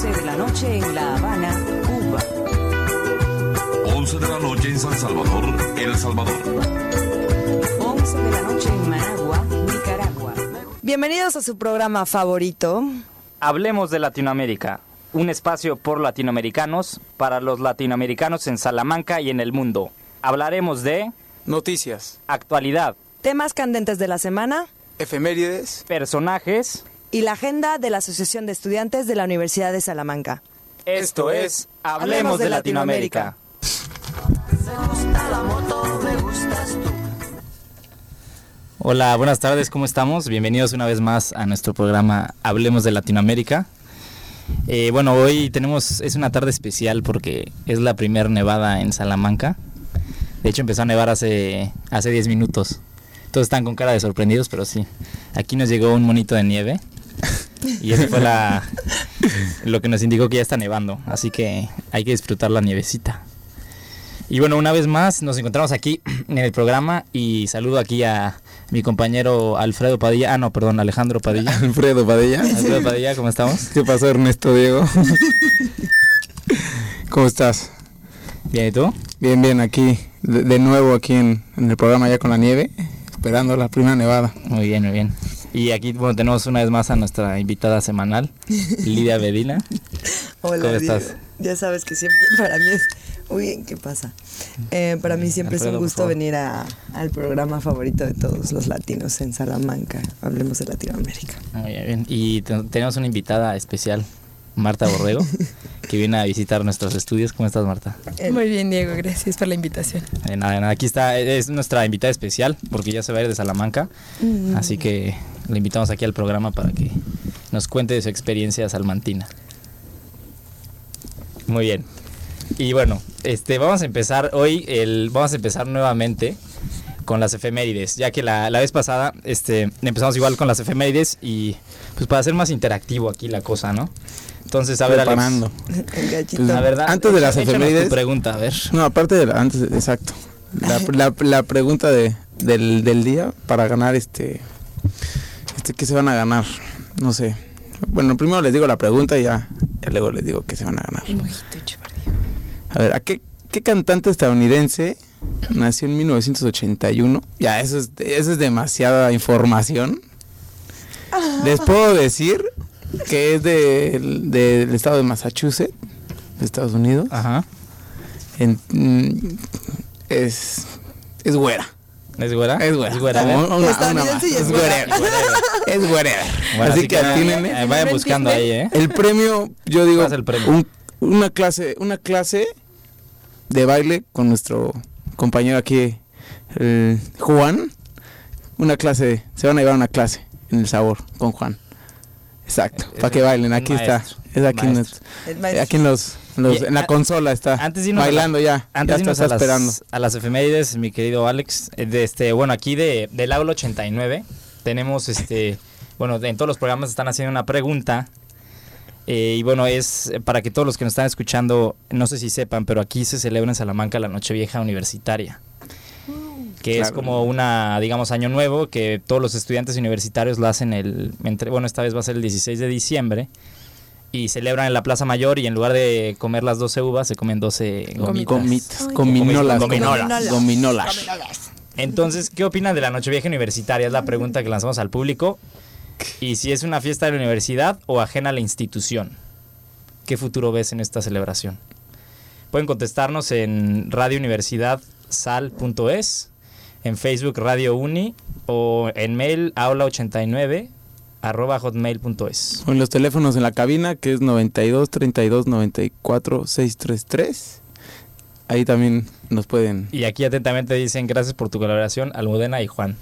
11 de la noche en La Habana, Cuba. 11 de la noche en San Salvador, El Salvador. 11 de la noche en Managua, Nicaragua. Bienvenidos a su programa favorito. Hablemos de Latinoamérica, un espacio por latinoamericanos, para los latinoamericanos en Salamanca y en el mundo. Hablaremos de noticias, actualidad, Temas candentes de la semana efemérides, personajes y la agenda de la Asociación de Estudiantes de la Universidad de Salamanca. Esto es Hablemos de Latinoamérica. Hola, buenas tardes, ¿cómo estamos? Bienvenidos una vez más a nuestro programa Hablemos de Latinoamérica. Bueno, hoy es una tarde especial porque es la primera nevada en Salamanca. De hecho, empezó a nevar hace 10 minutos. Todos están con cara de sorprendidos, pero sí. Aquí nos llegó un monito de nieve y eso fue lo que nos indicó que ya está nevando. Así que hay que disfrutar la nievecita. Y bueno, una vez más nos encontramos aquí en el programa y saludo aquí a mi compañero Alejandro Padilla. Alejandro Padilla, ¿cómo estamos? ¿Qué pasó, Ernesto, Diego? ¿Cómo estás? Bien, ¿y tú? Bien, aquí, de nuevo aquí en el programa ya con la nieve, esperando la primera nevada. Muy bien. Y aquí, bueno, tenemos una vez más a nuestra invitada semanal, Lidia Bedina. Hola, ¿cómo estás? Diego. Ya sabes que siempre para mí es... Uy, ¿qué pasa? Para mí siempre Alfredo, es un gusto venir al programa favorito de todos los latinos en Salamanca. Hablemos de Latinoamérica. Muy bien. Y tenemos una invitada especial, Marta Borrego, que viene a visitar nuestros estudios. ¿Cómo estás, Marta? Muy bien, Diego, gracias por la invitación. Nada, aquí está, es nuestra invitada especial, porque ya se va a ir de Salamanca, así que le invitamos aquí al programa para que nos cuente de su experiencia salmantina. Muy bien. Y bueno, vamos a empezar hoy, vamos a empezar nuevamente con las efemérides, ya que la vez pasada empezamos igual con las efemérides y pues para hacer más interactivo aquí la cosa, ¿no? Entonces, a ver, Alex, el gallito. La verdad, antes de las efemérides, tu pregunta, a ver. No, aparte de exacto. La pregunta del día para ganar ¿qué se van a ganar? No sé. Bueno, primero les digo la pregunta y ya luego les digo qué se van a ganar. A ver, ¿a qué cantante estadounidense nació en 1981? Ya, eso es demasiada información. Les puedo decir que es del estado de Massachusetts, de Estados Unidos. Ajá. Es güera. ¿Es güera? Es güera. Es güera. Es güera. Es güera. Bueno, así que atínenle. Vayan buscando ahí, El premio, yo digo, ¿cuál es el premio? una clase de baile con nuestro compañero aquí, Juan. Se van a llevar una clase en El Sabor con Juan. Exacto, para que bailen. Aquí está. Es aquí en la consola está. Antes de irnos bailando ya. Antes de irnos está esperando. A las efemérides, mi querido Alex, bueno, aquí del aula 89 tenemos bueno, en todos los programas están haciendo una pregunta. Y bueno, es para que todos los que nos están escuchando, no sé si sepan, pero aquí se celebra en Salamanca la Nochevieja Universitaria, que claro, es como digamos, año nuevo, que todos los estudiantes universitarios lo hacen esta vez va a ser el 16 de diciembre, y celebran en la Plaza Mayor, y en lugar de comer las 12 uvas, se comen 12 gominolas. Entonces, ¿qué opinan de la Nochevieja Universitaria? Es la pregunta que lanzamos al público. Y si es una fiesta de la universidad o ajena a la institución. ¿Qué futuro ves en esta celebración? Pueden contestarnos en radiouniversidadsal.es, en Facebook Radio Uni o en mail aula89@hotmail.es. O en los teléfonos en la cabina, que es 92 32 94 633. Ahí también nos pueden. Y aquí atentamente dicen: gracias por tu colaboración, Almudena y Juan.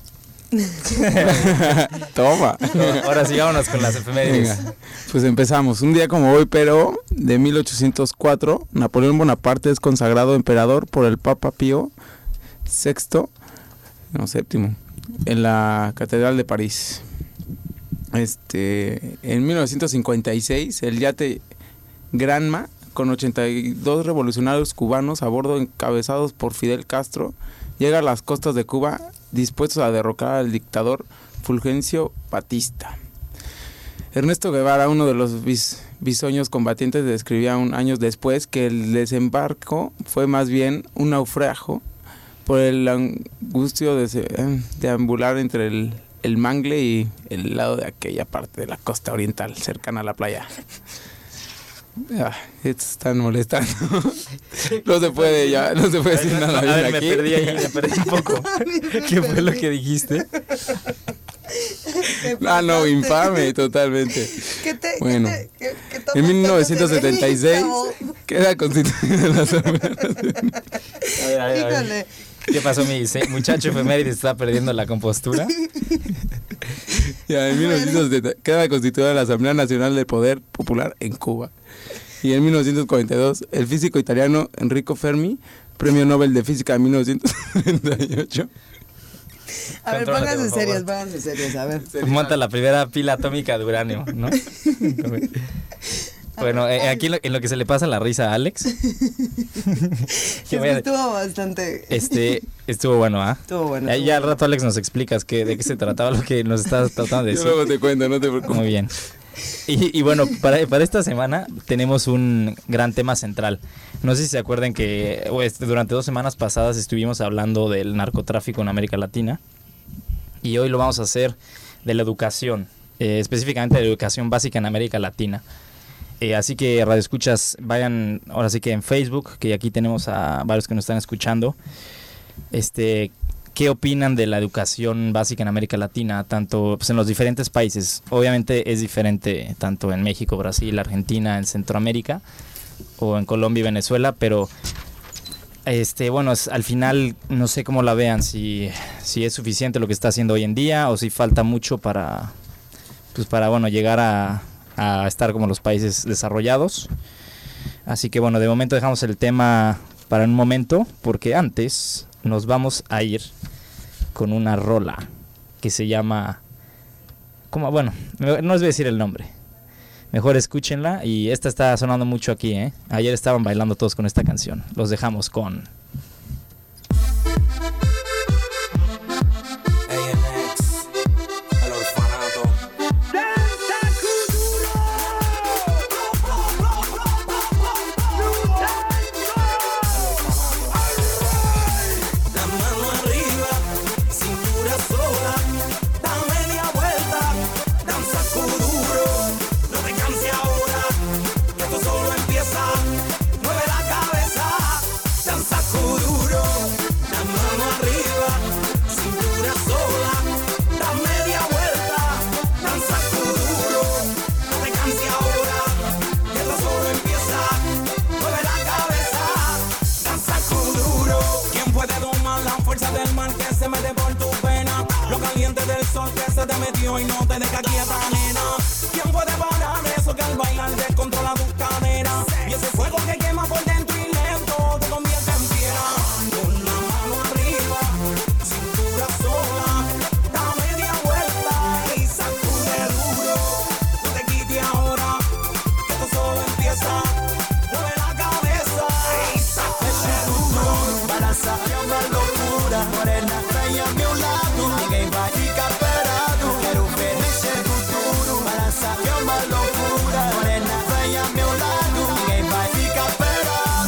Toma. Ahora sí, vámonos con las efemérides. Venga, pues empezamos. Un día como hoy, pero de 1804, Napoleón Bonaparte es consagrado emperador por el Papa Pío VII, en la Catedral de París. En 1956, el yate Granma, con 82 revolucionarios cubanos a bordo, encabezados por Fidel Castro, llega a las costas de Cuba dispuestos a derrocar al dictador Fulgencio Batista. Ernesto Guevara, uno de los bisoños combatientes, describía años después que el desembarco fue más bien un naufragio por el angustio de deambular entre el mangle y el lado de aquella parte de la costa oriental, cercana a la playa. Están molestando. No se puede decir nada bien aquí. Me perdí un poco. ¿Qué fue lo que dijiste? No, infame, totalmente. Bueno, en 1976 queda constituida la Asamblea Nacional. A ver. ¿Qué pasó, mi muchacho efeméride? ¿Está perdiendo la compostura? Ya, en 1970 queda constituida la Asamblea Nacional del Poder Popular en Cuba. Y en 1942, el físico italiano Enrico Fermi, Premio Nobel de Física en 1938. A ver, pónganse serios, a ver. Monta la primera pila atómica de uranio, ¿no? Bueno, aquí en lo que se le pasa la risa a Alex. Estuvo bastante... Estuvo bueno, ¿ah? Estuvo bueno. Ya al rato, Alex, nos explicas de qué se trataba lo que nos estás tratando de decir. Yo luego te cuento, no te preocupes. Muy bien. Y bueno, para esta semana tenemos un gran tema central. No sé si se acuerdan que durante 2 semanas pasadas estuvimos hablando del narcotráfico en América Latina. Y hoy lo vamos a hacer de la educación, específicamente de la educación básica en América Latina. Así que radioescuchas, vayan ahora sí que en Facebook, que aquí tenemos a varios que nos están escuchando. ¿Qué opinan de la educación básica en América Latina, tanto pues, en los diferentes países? Obviamente es diferente tanto en México, Brasil, Argentina, en Centroamérica o en Colombia y Venezuela, pero bueno, al final no sé cómo la vean, si es suficiente lo que está haciendo hoy en día o si falta mucho para bueno, llegar a estar como los países desarrollados. Así que bueno, de momento dejamos el tema para un momento, porque antes nos vamos a ir con una rola que se llama... Bueno, no les voy a decir el nombre. Mejor escúchenla, y esta está sonando mucho aquí, ¿eh? Ayer estaban bailando todos con esta canción. Los dejamos con... Te metió y no te deja quieta, nena. ¿Quién puede parar eso que al bailar descontrola tus caderas? Y ese fuego que quema por dentro y lento te convierte en piedra. Con la mano arriba, cintura sola, da media vuelta y sacude duro. No te quites ahora, que esto solo empieza. Mueve la cabeza y sacude duro. Para salir una locura, morena, trae a mi lado. Ninguém vai ficar parado. Quero ver esse futuro. Para saber uma loucura, morena, vem a meu lado. Ninguém vai ficar parado.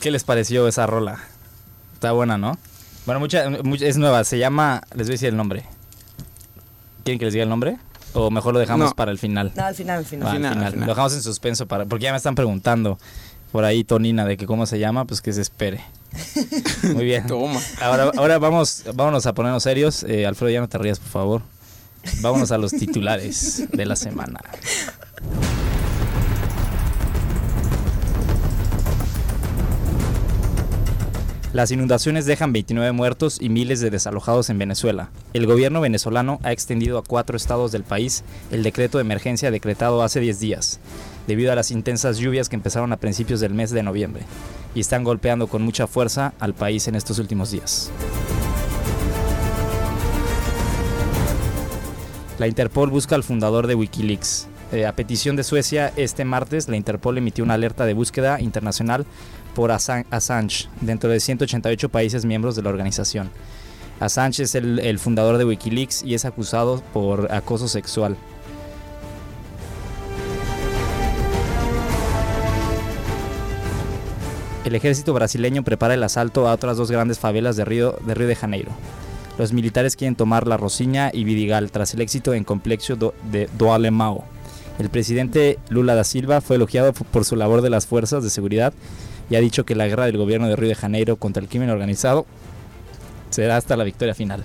¿Qué les pareció esa rola? Está buena, ¿no? Bueno, es nueva, se llama... Les voy a decir el nombre. ¿Quieren que les diga el nombre? ¿O mejor lo dejamos para el final? No, al final. Al final. Lo dejamos en suspenso porque ya me están preguntando por ahí, Tonina, de que cómo se llama, pues que se espere. Muy bien. Toma. Ahora vámonos a ponernos serios. Alfredo, ya no te rías, por favor. Vámonos a los titulares de la semana. Las inundaciones dejan 29 muertos y miles de desalojados en Venezuela. El gobierno venezolano ha extendido a 4 estados del país el decreto de emergencia decretado hace 10 días, debido a las intensas lluvias que empezaron a principios del mes de noviembre y están golpeando con mucha fuerza al país en estos últimos días. La Interpol busca al fundador de Wikileaks. A petición de Suecia, este martes la Interpol emitió una alerta de búsqueda internacional por Assange dentro de 188 países miembros de la organización. Assange es el fundador de Wikileaks y es acusado por acoso sexual. El ejército brasileño prepara el asalto a otras 2 grandes favelas de Río de Janeiro. Los militares quieren tomar La Rocinha y Vidigal tras el éxito en Complexo do Alemão. El presidente Lula da Silva fue elogiado por su labor de las fuerzas de seguridad y ha dicho que la guerra del gobierno de Río de Janeiro contra el crimen organizado será hasta la victoria final.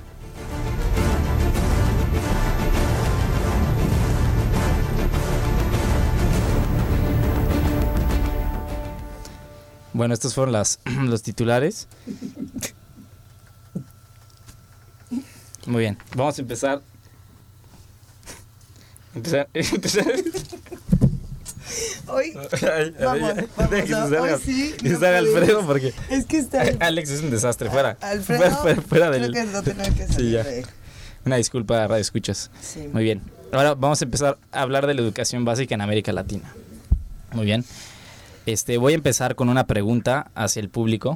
Bueno, estos fueron los titulares. Muy bien, vamos a empezar. Hoy vamos. Hoy sí. Que salga Alfredo porque Es que está... Alex es un desastre, fuera. Alfredo, fuera creo del... que no tener que salir. Sí, ya. de- Una disculpa, radio escuchas. Sí. Muy bien. Ahora vamos a empezar a hablar de la educación básica en América Latina. Muy bien. Voy a empezar con una pregunta hacia el público.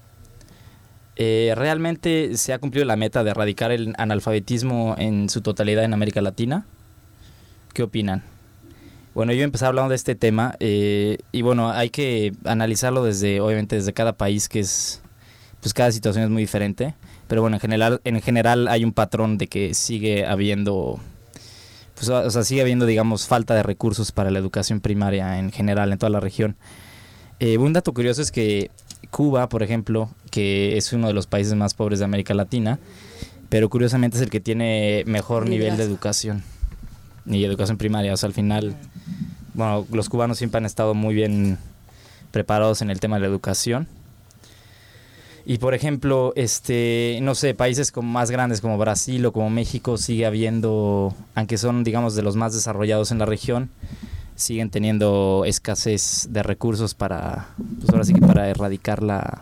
¿Realmente se ha cumplido la meta de erradicar el analfabetismo en su totalidad en América Latina? ¿Qué opinan? Bueno, yo voy a empezar hablando de este tema y bueno, hay que analizarlo obviamente desde cada país, que es, pues cada situación es muy diferente, pero bueno, en general hay un patrón de que sigue habiendo, pues, o sea, sigue habiendo, digamos, falta de recursos para la educación primaria en general en toda la región. Un dato curioso es que Cuba, por ejemplo, que es uno de los países más pobres de América Latina, pero curiosamente es el que tiene mejor nivel de educación y educación primaria. O sea, al final, bueno, los cubanos siempre han estado muy bien preparados en el tema de la educación. Y por ejemplo, no sé, países como más grandes como Brasil o como México sigue habiendo, aunque son, digamos, de los más desarrollados en la región, siguen teniendo escasez de recursos para, pues ahora sí que para erradicar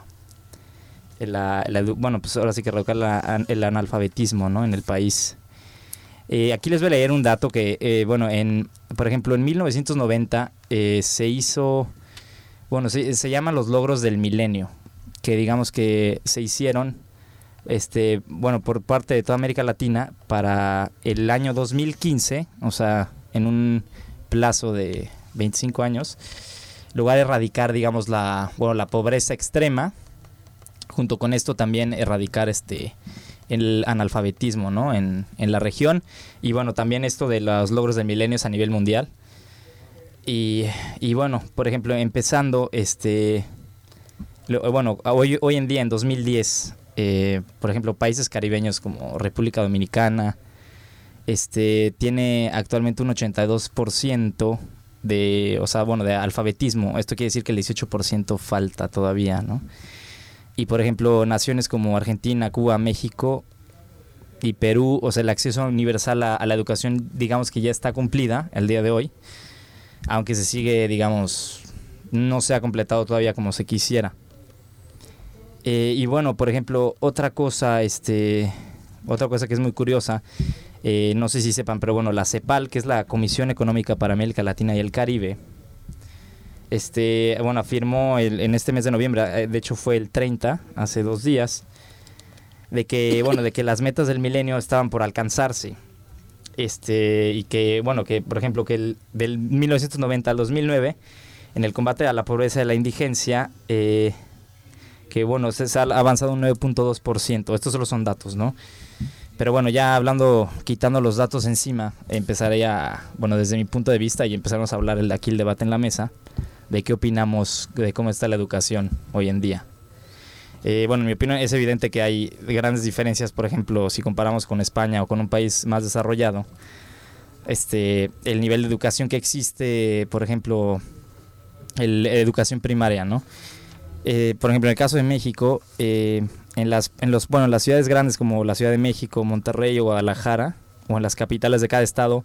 bueno, pues ahora sí que erradicar el analfabetismo, ¿no? En el país. Aquí les voy a leer un dato que, bueno, por ejemplo, en 1990 se hizo, bueno, se llaman los logros del milenio, que digamos que se hicieron, bueno, por parte de toda América Latina para el año 2015, o sea, en un plazo de 25 años, lograr erradicar, digamos, la pobreza extrema, junto con esto también erradicar el analfabetismo, ¿no? en la región, y bueno, también esto de los logros del milenio a nivel mundial. Y bueno, por ejemplo, empezando, bueno, hoy en día, en 2010, por ejemplo, países caribeños como República Dominicana, tiene actualmente un 82% de alfabetismo. Esto quiere decir que el 18% falta todavía, ¿no? Y por ejemplo, naciones como Argentina, Cuba, México y Perú, o sea, el acceso universal a la educación, digamos que ya está cumplida el día de hoy, aunque se sigue, digamos, no se ha completado todavía como se quisiera. Y bueno, por ejemplo, otra cosa que es muy curiosa, no sé si sepan, pero bueno, la CEPAL, que es la Comisión Económica para América Latina y el Caribe, bueno, afirmó en este mes de noviembre, de hecho fue el 30, hace 2 días, de que las metas del milenio estaban por alcanzarse. Y que, bueno, que por ejemplo, que del 1990 al 2009, en el combate a la pobreza y la indigencia, que bueno, se ha avanzado un 9.2%. Estos solo son datos, ¿no? Pero bueno, ya hablando, quitando los datos encima, empezaría, bueno, desde mi punto de vista, y empezamos a hablar aquí el debate en la mesa, de qué opinamos de cómo está la educación hoy en día. Bueno, en mi opinión es evidente que hay grandes diferencias, por ejemplo, si comparamos con España o con un país más desarrollado, el nivel de educación que existe, por ejemplo, educación primaria, ¿no? Por ejemplo, en el caso de México, en las ciudades grandes como la Ciudad de México, Monterrey o Guadalajara, o en las capitales de cada estado,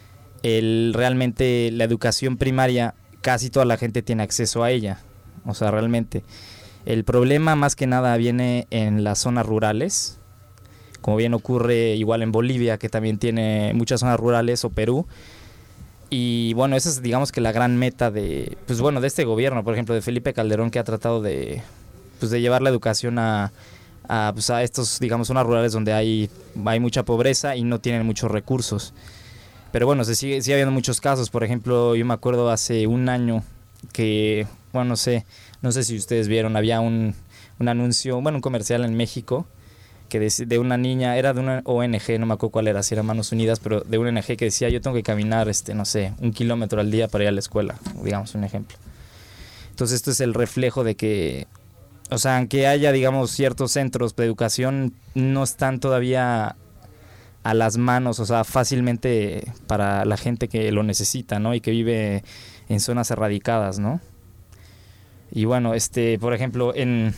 realmente la educación primaria, casi toda la gente tiene acceso a ella. O sea, realmente. El problema más que nada viene en las zonas rurales, como bien ocurre igual en Bolivia, que también tiene muchas zonas rurales, o Perú. Y bueno, esa es, digamos, que la gran meta de este gobierno, por ejemplo, de Felipe Calderón, que ha tratado de llevar la educación a estos, digamos, zonas rurales donde hay mucha pobreza y no tienen muchos recursos. Pero bueno, sigue habiendo muchos casos. Por ejemplo, yo me acuerdo hace un año que, bueno, no sé si ustedes vieron, había un anuncio, un comercial en México, que de una niña, era de una ONG, no me acuerdo cuál era, si era Manos Unidas, pero de una ONG que decía: yo tengo que caminar, 1 kilómetro al día para ir a la escuela, digamos, un ejemplo. Entonces esto es el reflejo de que, o sea, aunque haya, digamos, ciertos centros de educación, no están todavía a las manos, o sea, fácilmente para la gente que lo necesita, ¿no? Y que vive en zonas erradicadas, ¿no? Y bueno, por ejemplo,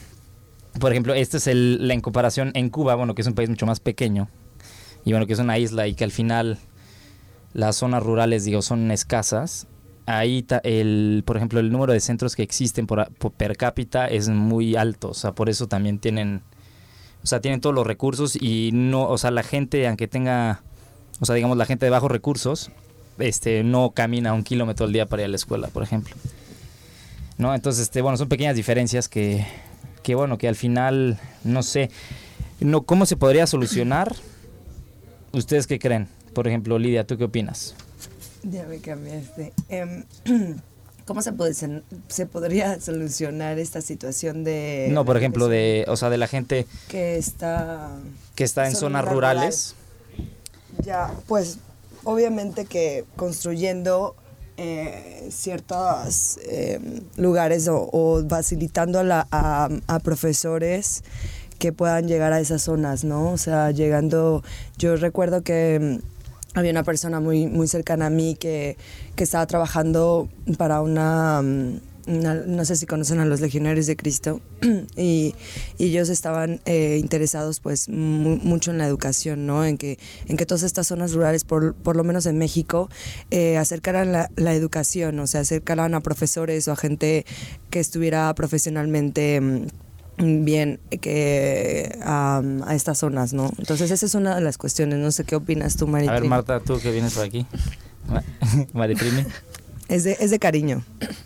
esta es en comparación en Cuba, bueno, que es un país mucho más pequeño, y bueno, que es una isla y que al final las zonas rurales, son escasas. Ahí, por ejemplo, el número de centros que existen por per cápita es muy alto, o sea, por eso también tienen todos los recursos y no, o sea, la gente, aunque tenga, o sea, digamos, la gente de bajos recursos, no camina 1 kilómetro al día para ir a la escuela, por ejemplo, ¿no? Entonces, son pequeñas diferencias que al final, no sé, ¿cómo se podría solucionar? ¿Ustedes qué creen? Por ejemplo, Lidia, ¿tú qué opinas? Ya me cambiaste. ¿Cómo se podría solucionar esta situación de... No, por ejemplo, de la gente... Que está en zonas rurales. Ya, pues, obviamente que construyendo ciertos lugares o facilitando a profesores que puedan llegar a esas zonas, ¿no? O sea, llegando... Yo recuerdo que había una persona muy, muy cercana a mí que estaba trabajando para no sé si conocen a los Legionarios de Cristo, y ellos estaban interesados pues mucho en la educación, ¿no? En que todas estas zonas rurales, por lo menos en México, acercaran la educación, o sea, acercaran a profesores o a gente que estuviera profesionalmente bien a estas zonas, ¿no? Entonces esa es una de las cuestiones. No sé qué opinas tú, Mariprimi. A ver, Marta, tú que vienes por aquí. Mariprimi. Es de cariño.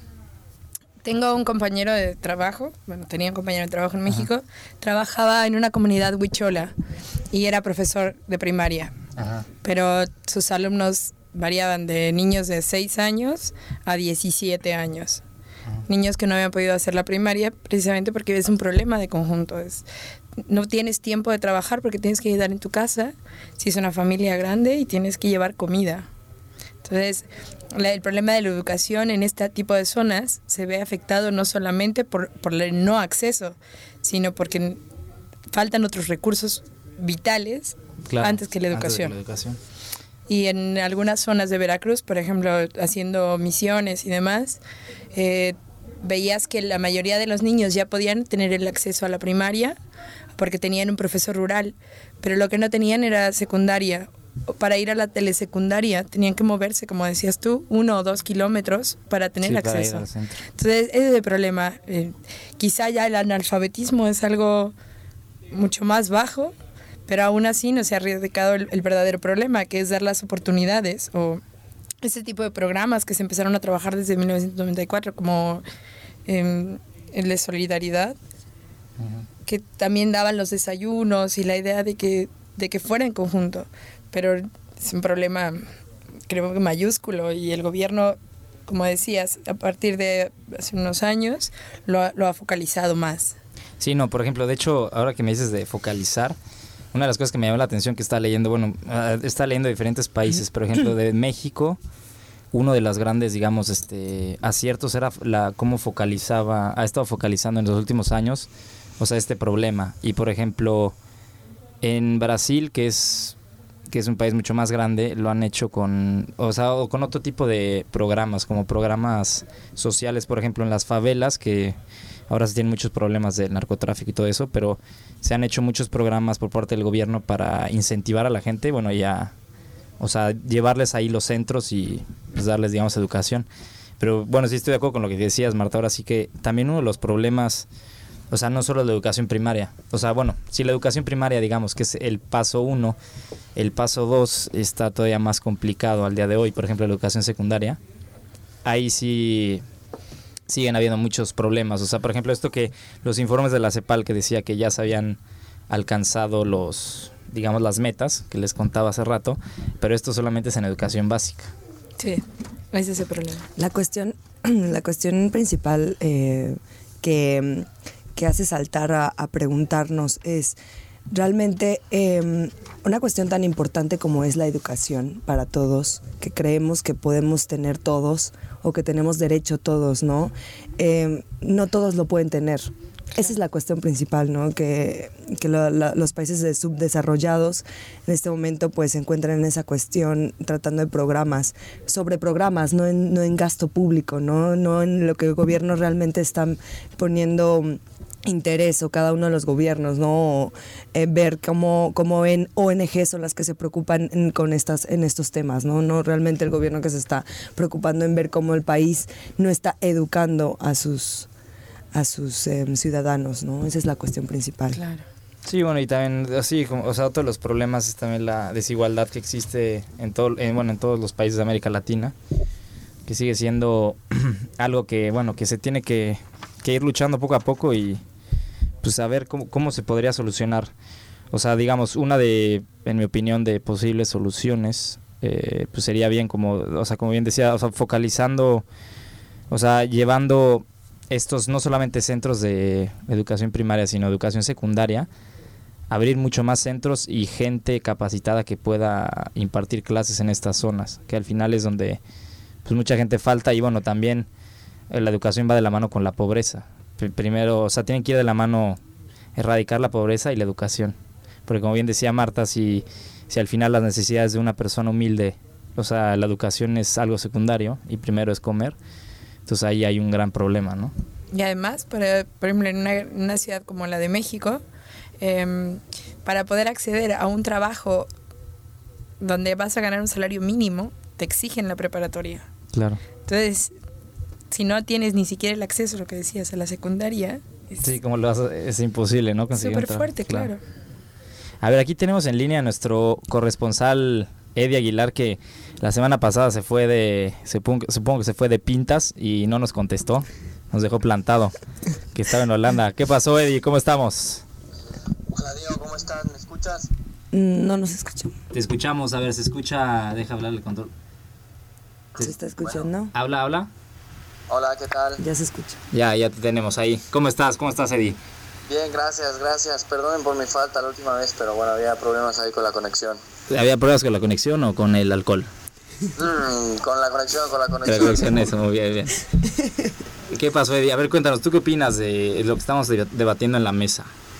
Tengo un compañero de trabajo, tenía un compañero de trabajo en México, trabajaba en una comunidad huichola y era profesor de primaria. Ajá. Pero sus alumnos variaban de niños de 6 años a 17 años. Niños que no habían podido hacer la primaria precisamente porque es un problema de conjunto. No tienes tiempo de trabajar porque tienes que ayudar en tu casa, si es una familia grande, y tienes que llevar comida. Entonces, el problema de la educación en este tipo de zonas se ve afectado no solamente por el no acceso, sino porque faltan otros recursos vitales, claro, antes que la educación. Y en algunas zonas de Veracruz, por ejemplo, haciendo misiones y demás, veías que la mayoría de los niños ya podían tener el acceso a la primaria porque tenían un profesor rural, pero lo que no tenían era secundaria. Para ir a la telesecundaria tenían que moverse, como decías tú, 1 o 2 kilómetros para tener acceso. Entonces, ese es el problema. Quizá ya el analfabetismo es algo mucho más bajo, pero aún así no se ha erradicado el verdadero problema, que es dar las oportunidades o ese tipo de programas que se empezaron a trabajar desde 1994, como el de solidaridad, que también daban los desayunos y la idea de que fuera en conjunto, pero es un problema, creo que mayúsculo, y el gobierno, como decías, a partir de hace unos años lo ha focalizado más. Sí, no, por ejemplo, de hecho, ahora que me dices de focalizar, una de las cosas que me llamó la atención que estaba leyendo, está leyendo de diferentes países, por ejemplo, de México, uno de los grandes, digamos, aciertos era cómo ha estado focalizando en los últimos años, o sea, este problema. Y, por ejemplo, en Brasil, que es un país mucho más grande, lo han hecho con otro tipo de programas, como programas sociales, por ejemplo, en las favelas, que ahora se tienen muchos problemas del narcotráfico y todo eso, pero se han hecho muchos programas por parte del gobierno para incentivar a la gente, llevarles ahí los centros y pues darles, digamos, educación. Pero bueno, sí estoy de acuerdo con lo que decías, Marta. Ahora sí que también uno de los problemas, no solo la educación primaria, si la educación primaria, digamos, que es el paso 1, el paso 2 está todavía más complicado al día de hoy. Por ejemplo, la educación secundaria, ahí sí siguen habiendo muchos problemas. Por ejemplo, esto que los informes de la CEPAL que decía que ya se habían alcanzado las metas que les contaba hace rato, pero esto solamente es en educación básica. Sí, ese es el problema. La cuestión principal que hace saltar a preguntarnos es realmente una cuestión tan importante como es la educación para todos, que creemos que podemos tener todos o que tenemos derecho todos, ¿no? No todos lo pueden tener. Esa es la cuestión principal, ¿no? Que los países subdesarrollados en este momento pues se encuentran en esa cuestión tratando de sobre programas, no en gasto público, no en lo que el gobierno realmente está poniendo interés, o cada uno de los gobiernos, ¿no? Ver cómo en ONG son las que se preocupan en estos temas, ¿no? No realmente el gobierno que se está preocupando en ver cómo el país no está educando a sus ciudadanos, ¿no? Esa es la cuestión principal. Claro. Sí, bueno, y también así, otro de los problemas es también la desigualdad que existe en todos los países de América Latina, que sigue siendo algo que se tiene que ir luchando poco a poco y pues a ver cómo se podría solucionar. Digamos, en mi opinión, de posibles soluciones, pues sería bien, como bien decía, focalizando, llevando estos no solamente centros de educación primaria, sino educación secundaria, abrir mucho más centros y gente capacitada que pueda impartir clases en estas zonas, que al final es donde pues mucha gente falta. Y también la educación va de la mano con la pobreza. Primero, tienen que ir de la mano erradicar la pobreza y la educación, porque como bien decía Marta, si al final las necesidades de una persona humilde, la educación es algo secundario y primero es comer, entonces ahí hay un gran problema, ¿no? Y además, por ejemplo, en una ciudad como la de México, para poder acceder a un trabajo donde vas a ganar un salario mínimo, te exigen la preparatoria. Claro. Entonces, si no tienes ni siquiera el acceso, lo que decías, a la secundaria, sí, como lo haces, es imposible, ¿no? Súper fuerte, claro. A ver, aquí tenemos en línea a nuestro corresponsal Eddie Aguilar, que la semana pasada supongo que se fue de pintas y no nos contestó, nos dejó plantado, que estaba en Holanda. ¿Qué pasó, Eddie? ¿Cómo estamos? Hola, Diego, ¿cómo estás? ¿Me escuchas? No nos escuchamos. Te escuchamos, a ver, se escucha, deja hablar el control. ¿Se está escuchando? Bueno. Habla. Hola, ¿qué tal? Ya se escucha. Ya te tenemos ahí. ¿Cómo estás, Eddie? Bien, gracias. Perdonen por mi falta la última vez, pero bueno, había problemas ahí con la conexión. ¿Había problemas con la conexión o con el alcohol? Con la conexión. Con la conexión, eso, muy bien. ¿Qué pasó, Eddie? A ver, cuéntanos, ¿tú qué opinas de lo que estamos debatiendo en la mesa?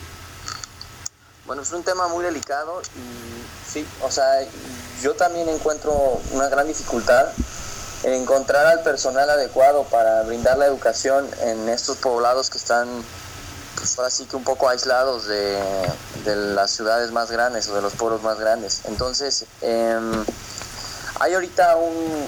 Bueno, es un tema muy delicado y sí, yo también encuentro una gran dificultad en encontrar al personal adecuado para brindar la educación en estos poblados que están, pues ahora sí que un poco aislados de las ciudades más grandes o de los pueblos más grandes. Entonces, hay ahorita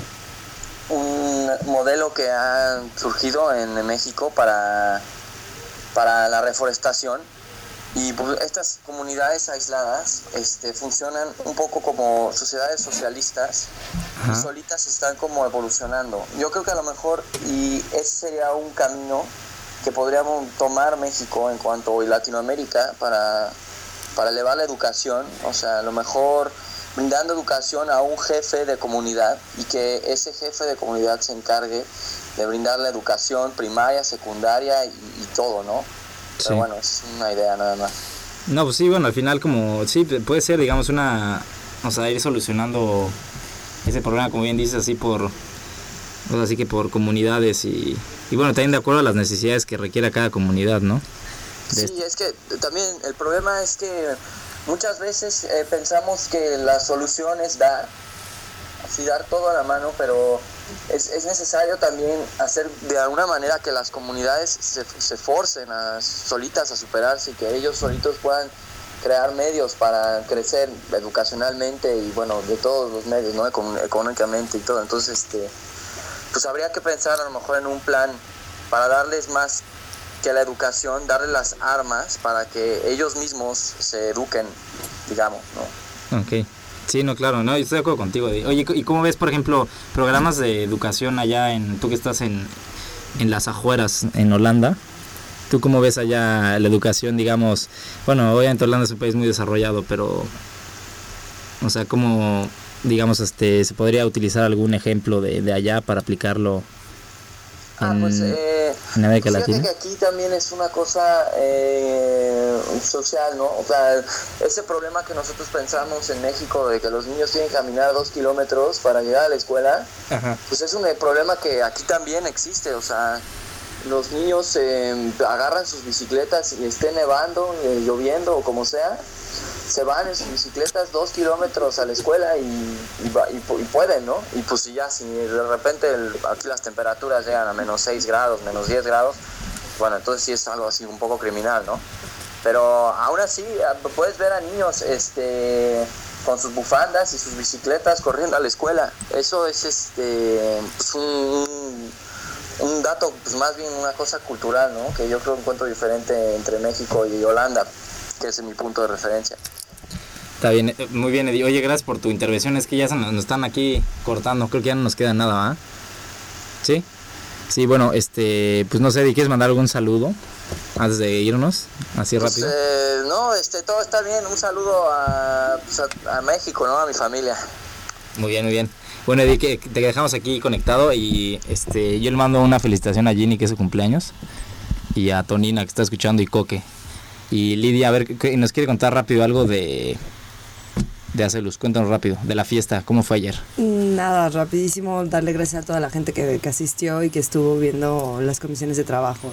un modelo que ha surgido en México para la reforestación. Y pues, estas comunidades aisladas funcionan un poco como sociedades socialistas. Ajá. Y solitas están como evolucionando. Yo creo que a lo mejor, y ese sería un camino que podríamos tomar México y Latinoamérica para elevar la educación. A lo mejor brindando educación a un jefe de comunidad y que ese jefe de comunidad se encargue de brindar la educación primaria, secundaria y todo, ¿no? Pero bueno, es una idea nada más. No, pues sí, bueno, al final como, sí, puede ser, digamos, o sea, ir solucionando ese problema, como bien dices, así así que por comunidades y bueno, también de acuerdo a las necesidades que requiera cada comunidad, ¿no? Sí, es que también el problema es que muchas veces pensamos que la solución es dar todo a la mano, pero es necesario también hacer de alguna manera que las comunidades se forcen solitas a superarse y que ellos solitos puedan crear medios para crecer educacionalmente y bueno, de todos los medios, ¿no? Económicamente y todo. Entonces, pues habría que pensar a lo mejor en un plan para darles más que la educación, darles las armas para que ellos mismos se eduquen, digamos, ¿no? Ok. Sí, no, claro, no, yo estoy de acuerdo contigo. Oye, ¿y cómo ves, por ejemplo, programas de educación allá tú que estás en las afueras, en Holanda? ¿Tú cómo ves allá la educación, digamos? Bueno, obviamente Holanda es un país muy desarrollado, pero, o sea, ¿cómo, digamos, se podría utilizar algún ejemplo de allá para aplicarlo en América Latina? Fíjate que aquí también es una cosa social, ¿no? O sea, ese problema que nosotros pensamos en México de que los niños tienen que caminar 2 kilómetros para llegar a la escuela, pues es un problema que aquí también existe. O sea, los niños agarran sus bicicletas y esté nevando, lloviendo o como sea, se van en sus bicicletas 2 kilómetros a la escuela y pueden, ¿no? Y pues si de repente aquí las temperaturas llegan a menos 6 grados, menos 10 grados, bueno, entonces sí es algo así un poco criminal, ¿no? Pero aún así puedes ver a niños con sus bufandas y sus bicicletas corriendo a la escuela. Eso es pues un dato, pues más bien una cosa cultural, ¿no? Que yo creo que encuentro diferente entre México y Holanda, que es mi punto de referencia. Está bien, muy bien, Eddie. Oye, gracias por tu intervención. Es que ya nos están aquí cortando. Creo que ya no nos queda nada, ¿va? ¿Sí? Sí, bueno, pues no sé, Eddie, ¿quieres mandar algún saludo antes de irnos? Así rápido. No, todo está bien. Un saludo a México, ¿no? A mi familia. Muy bien, muy bien. Bueno, Eddie, que te dejamos aquí conectado y yo le mando una felicitación a Ginny, que es su cumpleaños, y a Tonina, que está escuchando, y Coque. Y Lidia, a ver, nos quiere contar rápido algo de Acelus. Cuéntanos rápido, de la fiesta, ¿cómo fue ayer? Nada, rapidísimo, darle gracias a toda la gente que asistió y que estuvo viendo las comisiones de trabajo.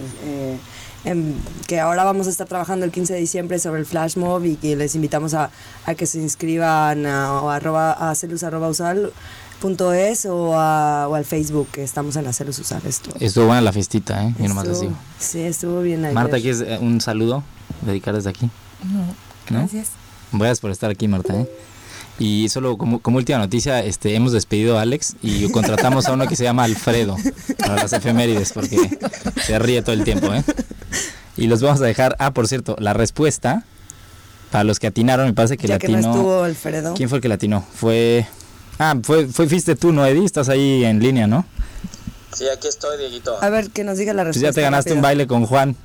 Que ahora vamos a estar trabajando el 15 de diciembre sobre el flash mob y que les invitamos a que se inscriban a acelus@usal.es o al Facebook, que estamos en Acelus Usal. Estuvo buena la fiestita, yo nomás les digo. Sí, estuvo bien ayer. Marta, ¿quieres un saludo dedicar desde aquí? No, gracias. Gracias por estar aquí, Marta, Y solo como última noticia, hemos despedido a Alex y contratamos a uno que se llama Alfredo para las efemérides, porque se ríe todo el tiempo, Y los vamos a dejar, por cierto, la respuesta para los que atinaron, me parece que atinó. No estuvo Alfredo. ¿Quién fue el que la atinó? Fuiste tú, ¿no, Eddie? Estás ahí en línea, ¿no? Sí, aquí estoy, Dieguito. A ver, que nos diga la respuesta. Pues ya te ganaste rápido. Un baile con Juan.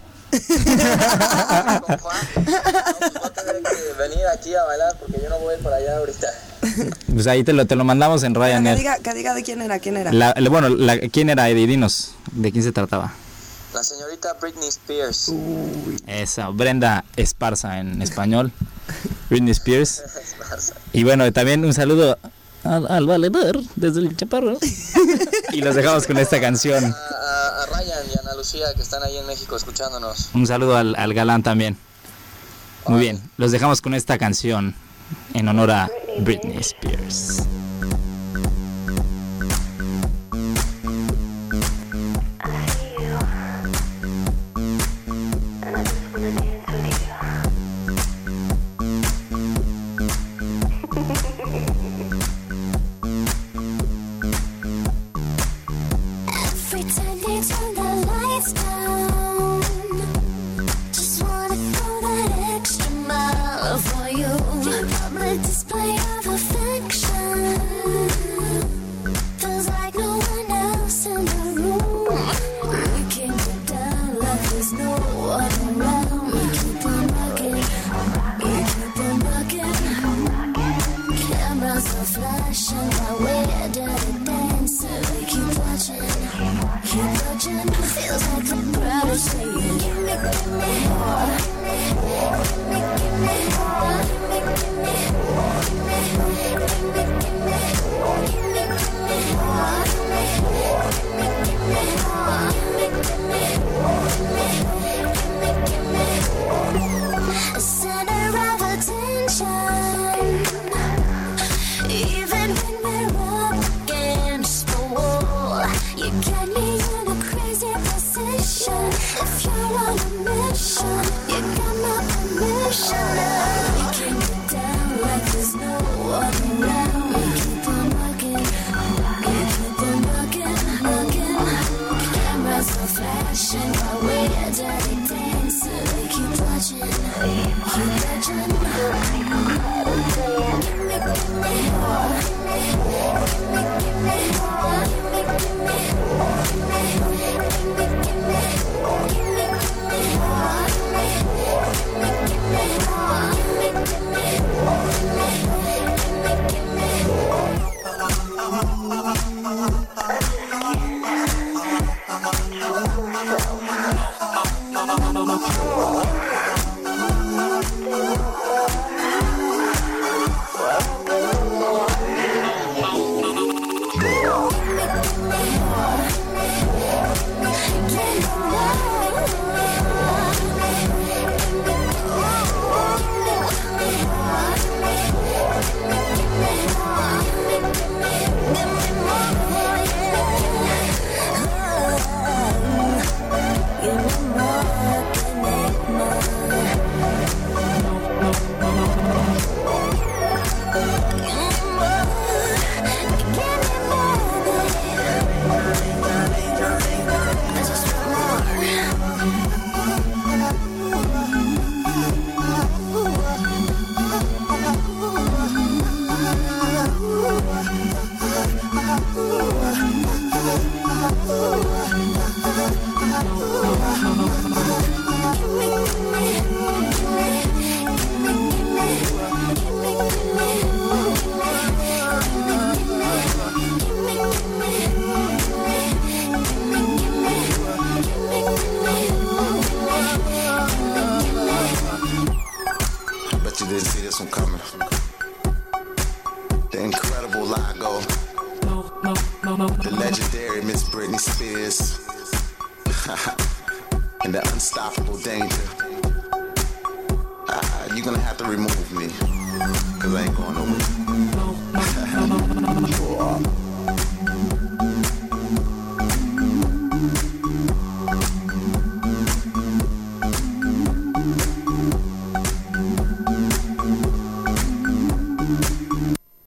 ¿Con Juan? No, pues voy a tener que venir aquí a bailar porque yo no voy para allá ahorita. Pues ahí te lo mandamos en Ryanair. Que diga de quién era. ¿Quién era, Eddie? Dinos, ¿de quién se trataba? La señorita Britney Spears. Esa, Brenda Esparza en español. Britney Spears. Y bueno, también un saludo al valedor desde el Chaparro. Y los dejamos con esta canción. A Ryan y a Ana Lucía, que están ahí en México escuchándonos. Un saludo al galán también. Muy bien, los dejamos con esta canción en honor a Britney Spears. Feels like the crowd is saying, give me The legendary Miss Britney Spears. And the unstoppable Danger. You're gonna have to remove me, 'cause I ain't going nowhere.